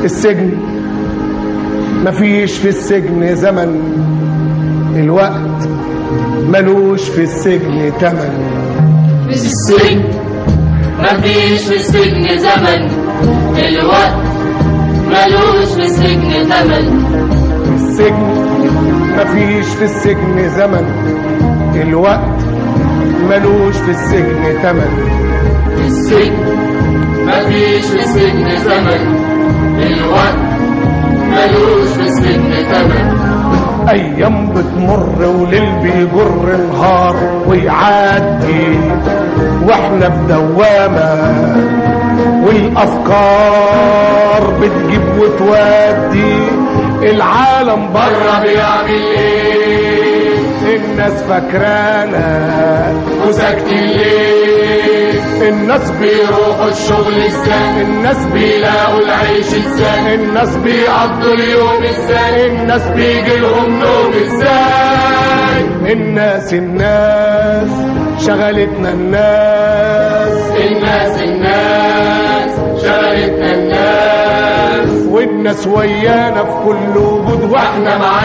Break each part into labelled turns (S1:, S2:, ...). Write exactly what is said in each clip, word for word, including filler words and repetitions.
S1: السجن مفيش في السجن زمن، الوقت ملوش في السجن تمن.
S2: في السجن مفيش في السجن زمن، الوقت ملوش في السجن تمن.
S1: في السجن مفيش في السجن زمن، الوقت ملوش في السجن تمن.
S2: في السجن مفيش في السجن زمن، الوقت ملوش في السجن تمن.
S1: ايام بتمر وليل بيجر نهار ويعدي واحنا في دوامه، والافكار بتجيب وتودي. العالم بره بيعمل ايه؟ الناس فاكرانا وساكتين ليه؟ الناس بيروحوا الشغل ازاي؟ الناس بيلاقوا العيش ازاي؟ الناس بيقضوا اليوم ازاي؟ الناس بيجي لهم نوم ازاي؟ الناس الناس شغلتنا الناس،
S2: الناس الناس شغلتنا الناس،
S1: والناس ويانا في كل وجود واحنا مع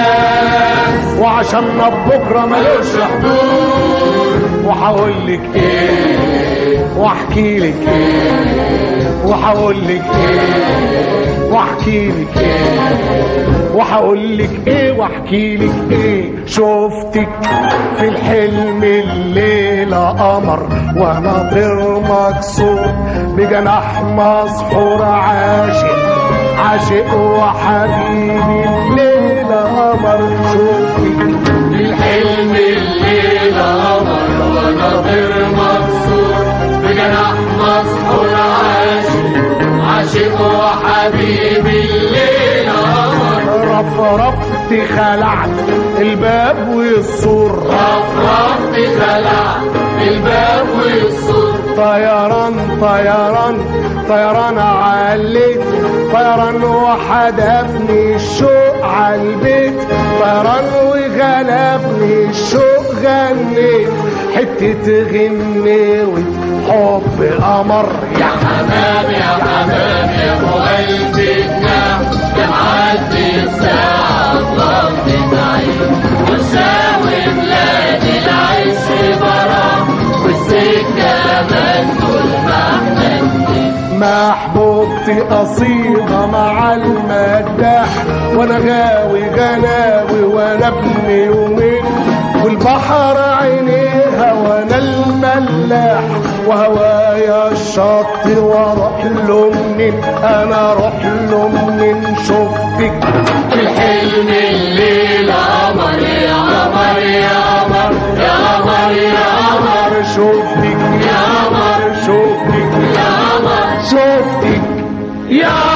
S1: الناس، وعشاننا بكره ملوش حدود. وهقولك ايه واحكيلك ايه، وهقولك ايه واحكيلك ايه، وهقولك ايه واحكيلك ايه. شفتك في الحلم الليلة قمر وانا طير مكسور بجناح مسحور، عاشق عاشق وحبيبي الليلة قمر. شفتك
S2: في الحلم الليلة قمر وانا طير مكسور بجناح مسحور، عاشق عاشق وحبيبي الليلة قمر.
S1: رفرفت خلعت الباب والسور،
S2: رفرفت خلعت الباب والسور.
S1: طيران طيران طيران عليت، طيران وحدفني الشوق عالبيت، طيران وغلبني الشوق غنيت حتة غنيوة حب قمر.
S2: يا حمام يا حمام يا ابو قلبي جناح، يا معدي الساعة الله تدعي، وساوي بلادي العيش براح، والسكة منقول محمدني.
S1: محبوبتي قصيدة مع المداح، وانا غاوي غناوي وانا ابن يومين، والبحر عينيها وانا الملاح، وهوايا الشط واروح له منين، انا اروح له منين. شفتك
S2: في الحلم الليلة قمر يا قمر يا قمر يا قمر يا قمر.
S1: شفتك
S2: يا قمر
S1: شفتك
S2: يا قمر
S1: شفتك
S2: يا